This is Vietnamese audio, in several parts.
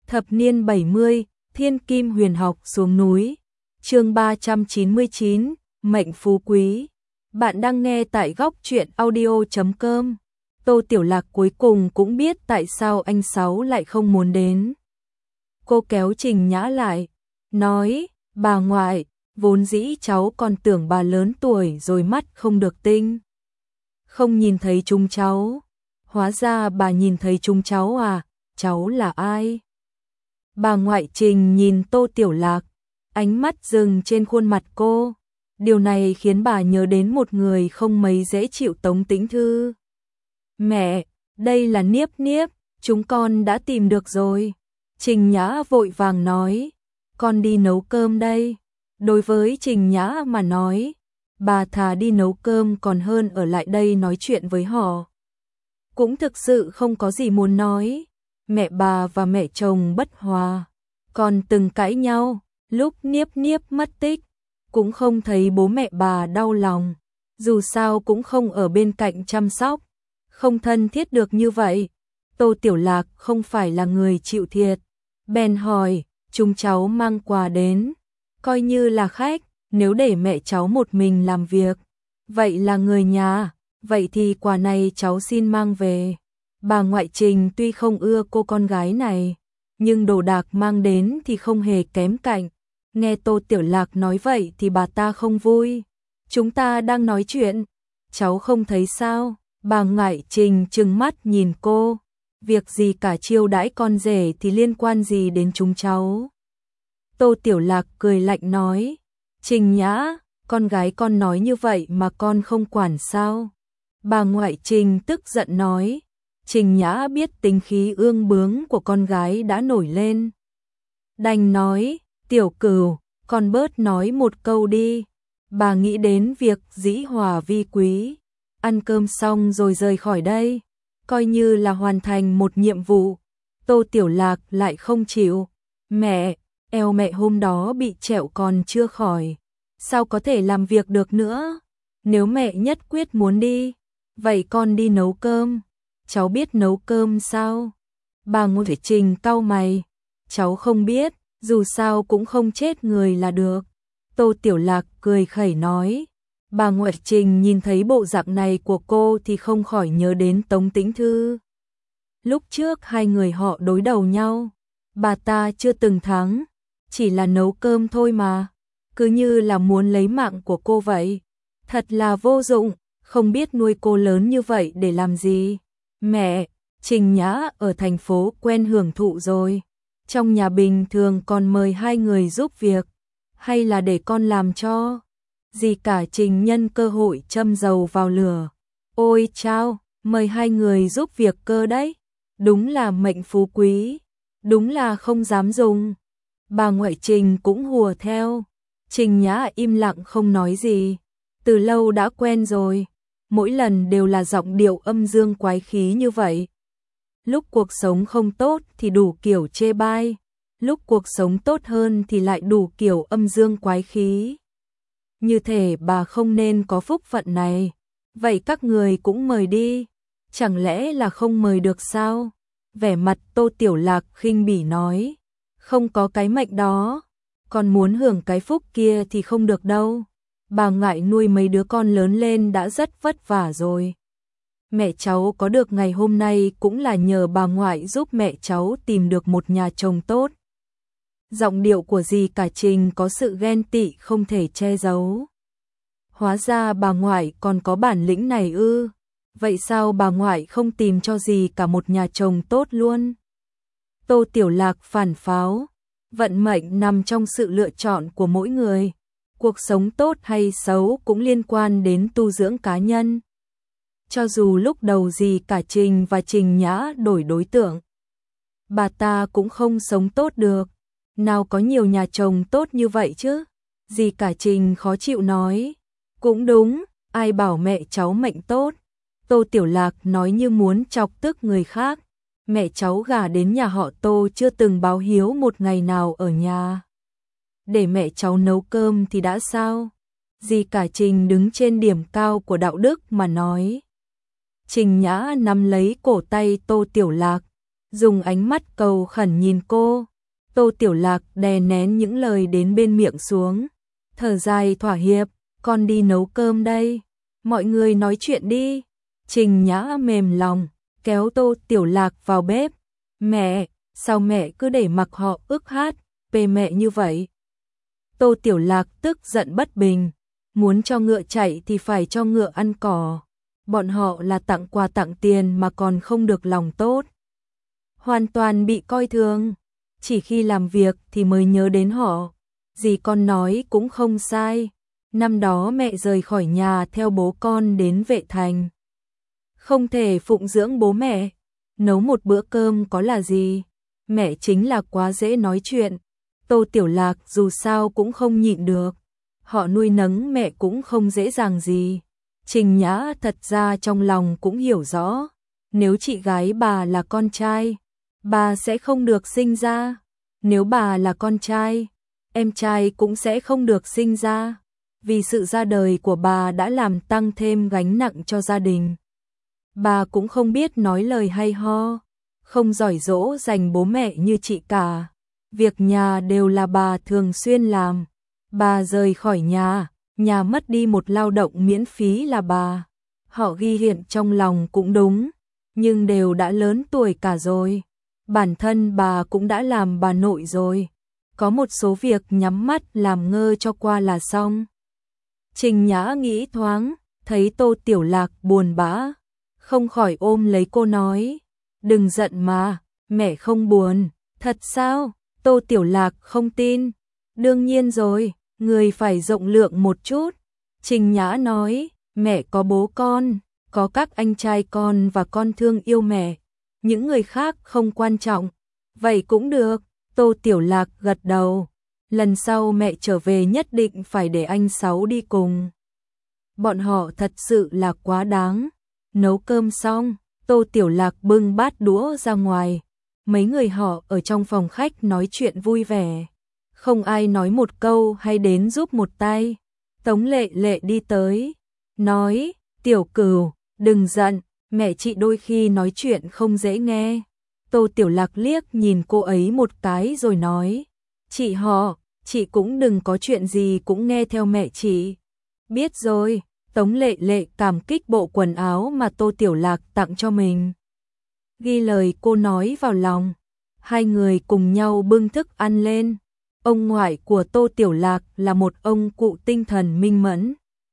Thập niên 70, thiên kim huyền học xuống núi. Chương 399, mệnh phú quý. Bạn đang nghe tại góc truyện audio.com. Tô Tiểu Lạc cuối cùng cũng biết tại sao anh Sáu lại không muốn đến. Cô kéo Trình Nhã lại, nói, bà ngoại, vốn dĩ cháu còn tưởng bà lớn tuổi rồi mắt không được tinh. Không nhìn thấy chúng cháu. Hóa ra bà nhìn thấy chúng cháu à, cháu là ai? Bà ngoại Trình nhìn Tô Tiểu Lạc, ánh mắt dừng trên khuôn mặt cô. Điều này khiến bà nhớ đến một người không mấy dễ chịu, Tống Tĩnh Thư. Mẹ, đây là Niếp Niếp, chúng con đã tìm được rồi. Trình Nhã vội vàng nói, con đi nấu cơm đây. Đối với Trình Nhã mà nói, bà thà đi nấu cơm còn hơn ở lại đây nói chuyện với họ. Cũng thực sự không có gì muốn nói. Mẹ bà và mẹ chồng bất hòa, còn từng cãi nhau. Lúc Niếp Niếp mất tích, cũng không thấy bố mẹ bà đau lòng. Dù sao cũng không ở bên cạnh chăm sóc, không thân thiết được như vậy. Tô Tiểu Lạc không phải là người chịu thiệt, bèn hỏi, chúng cháu mang quà đến, coi như là khách, nếu để mẹ cháu một mình làm việc, vậy là người nhà, vậy thì quà này cháu xin mang về. Bà ngoại Trình tuy không ưa cô con gái này, nhưng đồ đạc mang đến thì không hề kém cạnh. Nghe Tô Tiểu Lạc nói vậy thì bà ta không vui. Chúng ta đang nói chuyện, cháu không thấy sao? Bà ngoại Trình trừng mắt nhìn cô. Việc gì cả, chiêu đãi con rể thì liên quan gì đến chúng cháu? Tô Tiểu Lạc cười lạnh nói, Trình Nhã, con gái con nói như vậy mà con không quản sao? Bà ngoại Trình tức giận nói. Trình Nhã biết tính khí ương bướng của con gái đã nổi lên, đành nói, Tiểu Cửu, con bớt nói một câu đi. Bà nghĩ đến việc dĩ hòa vi quý, ăn cơm xong rồi rời khỏi đây, coi như là hoàn thành một nhiệm vụ. Tô Tiểu Lạc lại không chịu. Mẹ, eo mẹ hôm đó bị trẹo còn chưa khỏi, sao có thể làm việc được nữa? Nếu mẹ nhất quyết muốn đi, vậy con đi nấu cơm. Cháu biết nấu cơm sao? Bà ngoại Trình cau mày. Cháu không biết, dù sao cũng không chết người là được. Tô Tiểu Lạc cười khẩy nói. Bà ngoại Trình nhìn thấy bộ dạng này của cô thì không khỏi nhớ đến Tống Tĩnh Thư. Lúc trước hai người họ đối đầu nhau, bà ta chưa từng thắng, chỉ là nấu cơm thôi mà, cứ như là muốn lấy mạng của cô vậy. Thật là vô dụng, không biết nuôi cô lớn như vậy để làm gì. Mẹ, Trình Nhã ở thành phố quen hưởng thụ rồi, trong nhà bình thường còn mời hai người giúp việc, hay là để con làm cho? Gì cả, Trình nhân cơ hội châm dầu vào lửa. Ôi chao, mời hai người giúp việc cơ đấy, đúng là mệnh phú quý, đúng là không dám dùng. Bà ngoại Trình cũng hùa theo. Trình Nhã im lặng không nói gì, từ lâu đã quen rồi. Mỗi lần đều là giọng điệu âm dương quái khí như vậy. Lúc cuộc sống không tốt thì đủ kiểu chê bai, lúc cuộc sống tốt hơn thì lại đủ kiểu âm dương quái khí. Như thể bà không nên có phúc phận này. Vậy các người cũng mời đi, chẳng lẽ là không mời được sao? Vẻ mặt Tô Tiểu Lạc khinh bỉ nói, không có cái mệnh đó, còn muốn hưởng cái phúc kia thì không được đâu. Bà ngoại nuôi mấy đứa con lớn lên đã rất vất vả rồi. Mẹ cháu có được ngày hôm nay cũng là nhờ bà ngoại giúp mẹ cháu tìm được một nhà chồng tốt. Giọng điệu của dì cả Trình có sự ghen tị không thể che giấu. Hóa ra bà ngoại còn có bản lĩnh này ư? Vậy sao bà ngoại không tìm cho dì cả một nhà chồng tốt luôn? Tô Tiểu Lạc phản pháo. Vận mệnh nằm trong sự lựa chọn của mỗi người. Cuộc sống tốt hay xấu cũng liên quan đến tu dưỡng cá nhân. Cho dù lúc đầu dì cả Trình và Trình Nhã đổi đối tượng, bà ta cũng không sống tốt được. Nào có nhiều nhà chồng tốt như vậy chứ? Dì cả Trình khó chịu nói. Cũng đúng, ai bảo mẹ cháu mệnh tốt. Tô Tiểu Lạc nói như muốn chọc tức người khác. Mẹ cháu gả đến nhà họ Tô chưa từng báo hiếu một ngày nào ở nhà. Để mẹ cháu nấu cơm thì đã sao? Dì cả Trình đứng trên điểm cao của đạo đức mà nói. Trình Nhã nắm lấy cổ tay Tô Tiểu Lạc, dùng ánh mắt cầu khẩn nhìn cô. Tô Tiểu Lạc đè nén những lời đến bên miệng xuống, thở dài thỏa hiệp, con đi nấu cơm đây, mọi người nói chuyện đi. Trình Nhã mềm lòng, kéo Tô Tiểu Lạc vào bếp. Mẹ, sao mẹ cứ để mặc họ ức hát, về mẹ như vậy? Tô Tiểu Lạc tức giận bất bình, muốn cho ngựa chạy thì phải cho ngựa ăn cỏ. Bọn họ là tặng quà tặng tiền mà còn không được lòng tốt. Hoàn toàn bị coi thường, chỉ khi làm việc thì mới nhớ đến họ. Dì con nói cũng không sai, năm đó mẹ rời khỏi nhà theo bố con đến Vệ Thành. Không thể phụng dưỡng bố mẹ, nấu một bữa cơm có là gì, mẹ chính là quá dễ nói chuyện. Tô Tiểu Lạc dù sao cũng không nhịn được, họ nuôi nấng mẹ cũng không dễ dàng gì. Trình Nhã thật ra trong lòng cũng hiểu rõ, nếu chị gái bà là con trai, bà sẽ không được sinh ra. Nếu bà là con trai, em trai cũng sẽ không được sinh ra. Vì sự ra đời của bà đã làm tăng thêm gánh nặng cho gia đình. Bà cũng không biết nói lời hay ho, không giỏi dỗ dành bố mẹ như chị cả. Việc nhà đều là bà thường xuyên làm. Bà rời khỏi nhà mất đi một lao động miễn phí là bà. Họ ghi hiện trong lòng cũng đúng, nhưng đều đã lớn tuổi cả rồi. Bản thân bà cũng đã làm bà nội rồi. Có một số việc nhắm mắt làm ngơ cho qua là xong. Trình Nhã nghĩ thoáng, thấy Tô Tiểu Lạc buồn bã, không khỏi ôm lấy cô nói, đừng giận mà, mẹ không buồn. Thật sao? Tô Tiểu Lạc không tin. Đương nhiên rồi, người phải rộng lượng một chút. Trình Nhã nói, mẹ có bố con, có các anh trai con và con thương yêu mẹ. Những người khác không quan trọng. Vậy cũng được. Tô Tiểu Lạc gật đầu. Lần sau mẹ trở về nhất định phải để anh Sáu đi cùng. Bọn họ thật sự là quá đáng. Nấu cơm xong, Tô Tiểu Lạc bưng bát đũa ra ngoài. Mấy người họ ở trong phòng khách nói chuyện vui vẻ. Không ai nói một câu hay đến giúp một tay. Tống Lệ Lệ đi tới, nói, Tiểu Cửu, đừng giận, mẹ chị đôi khi nói chuyện không dễ nghe. Tô Tiểu Lạc liếc nhìn cô ấy một cái rồi nói, chị họ, chị cũng đừng có chuyện gì cũng nghe theo mẹ chị. Biết rồi. Tống Lệ Lệ cảm kích bộ quần áo mà Tô Tiểu Lạc tặng cho mình. Ghi lời cô nói vào lòng. Hai người cùng nhau bưng thức ăn lên. Ông ngoại của Tô Tiểu Lạc là một ông cụ tinh thần minh mẫn.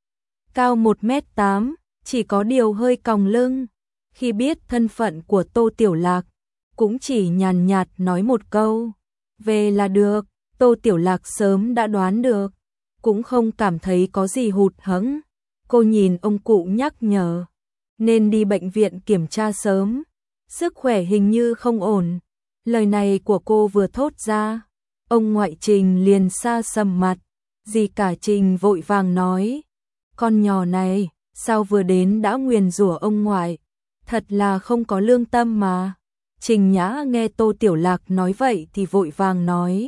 Cao 1m8, chỉ có điều hơi còng lưng. Khi biết thân phận của Tô Tiểu Lạc, cũng chỉ nhàn nhạt nói một câu, về là được. Tô Tiểu Lạc sớm đã đoán được, cũng không cảm thấy có gì hụt hẫng. Cô nhìn ông cụ nhắc nhở, nên đi bệnh viện kiểm tra sớm, sức khỏe hình như không ổn. Lời này của cô vừa thốt ra, ông ngoại Trình liền xa sầm mặt. Dì cả Trình vội vàng nói, con nhỏ này, sao vừa đến đã nguyền rủa ông ngoại, thật là không có lương tâm mà. Trình Nhã nghe Tô Tiểu Lạc nói vậy thì vội vàng nói,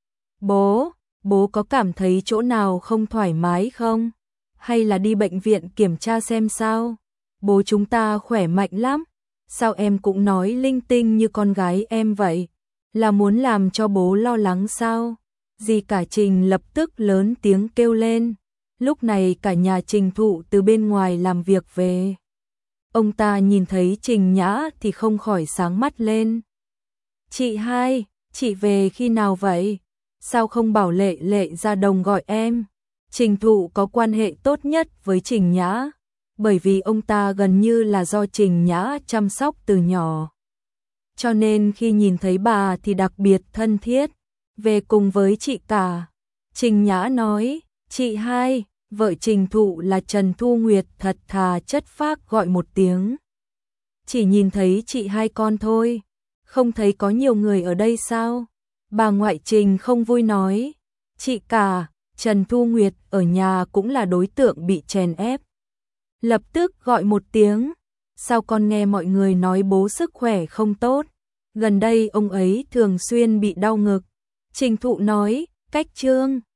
bố có cảm thấy chỗ nào không thoải mái không? Hay là đi bệnh viện kiểm tra xem sao? Bố chúng ta khỏe mạnh lắm. Sao em cũng nói linh tinh như con gái em vậy? Là muốn làm cho bố lo lắng sao? Dì cả Trình lập tức lớn tiếng kêu lên. Lúc này cả nhà Trình Thụ từ bên ngoài làm việc về. Ông ta nhìn thấy Trình Nhã thì không khỏi sáng mắt lên. Chị hai, chị về khi nào vậy? Sao không bảo Lệ Lệ ra đồng gọi em? Trình Thụ có quan hệ tốt nhất với Trình Nhã, bởi vì ông ta gần như là do Trình Nhã chăm sóc từ nhỏ. Cho nên khi nhìn thấy bà thì đặc biệt thân thiết, về cùng với chị cả. Trình Nhã nói, chị hai, vợ Trình Thụ là Trần Thu Nguyệt thật thà chất phác gọi một tiếng. Chỉ nhìn thấy chị hai con thôi, không thấy có nhiều người ở đây sao? Bà ngoại Trình không vui nói, chị cả, Trần Thu Nguyệt ở nhà cũng là đối tượng bị chèn ép. Lập tức gọi một tiếng, sao con nghe mọi người nói bố sức khỏe không tốt, gần đây ông ấy thường xuyên bị đau ngực. Trình Thụ nói, cách Trương,